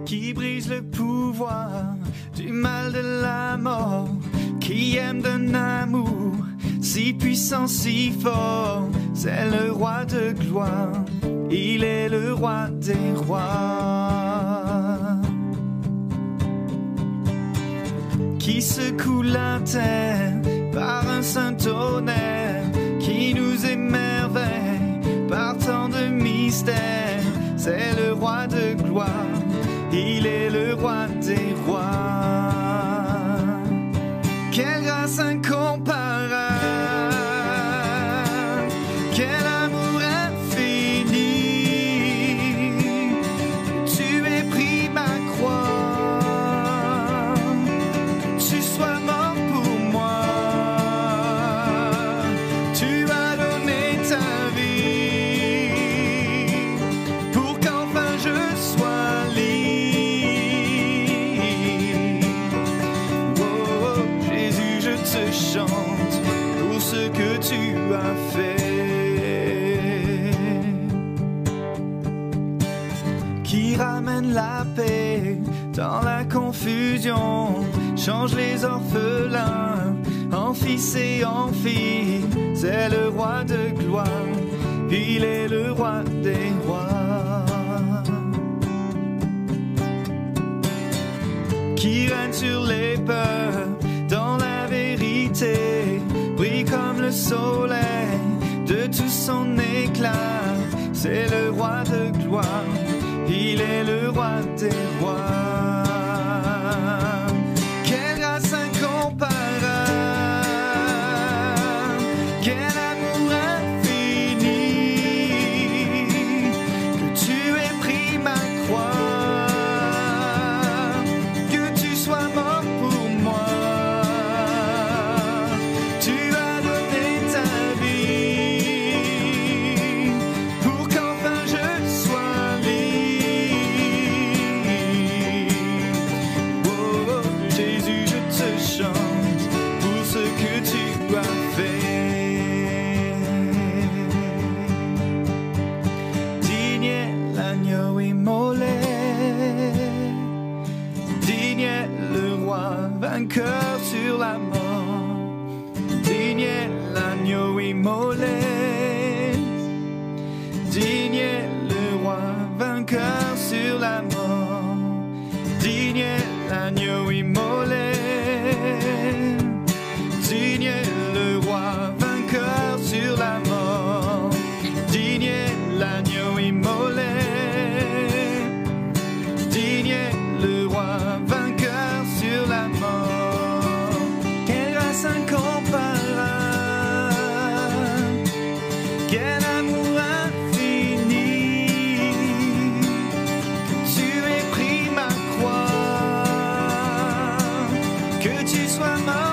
qui brise le pouvoir du mal de la mort, qui aime d'un amour si puissant, si fort. C'est le roi de gloire, il est le roi des rois, qui secoue la terre par un saint tonnerre, qui nous émerveille par tant de mystères. C'est le roi de gloire, il est le roi des rois. Quelle grâce incomparable, quel amour infini, tu aies pris ma croix, que tu sois mort pour moi, tu as donné ta vie pour qu'enfin je sois libre. Oh, Jésus, je te chante pour ce que tu as fait, qui ramène la paix dans la confusion, change les orphelins en fils et en filles. C'est le roi de gloire, il est le roi des rois, qui règne sur les peurs dans la vérité, brille comme le soleil de tout son éclat. C'est le roi de gloire, il est le roi des rois. Quelle grâce incomparable, quel amour infini, que tu aies pris ma croix, que tu sois mort pour moi, tu as donné ta vie pour qu'enfin je sois libre. Oh, Jésus, je te chante pour ce que tu as fait. Digne est l'agneau immolé, digne est le roi vainqueur sur la mort, digne est l'agneau immolé, digne est le roi vainqueur sur la mort, digne est l'agneau immolé, digne est le roi vainqueur sur la mort, digne est l'agneau immolé, digne est le roi vainqueur sur la mort. Quelle grâce incomparable, quel amour infini, que tu aies pris ma croix, que tu sois mort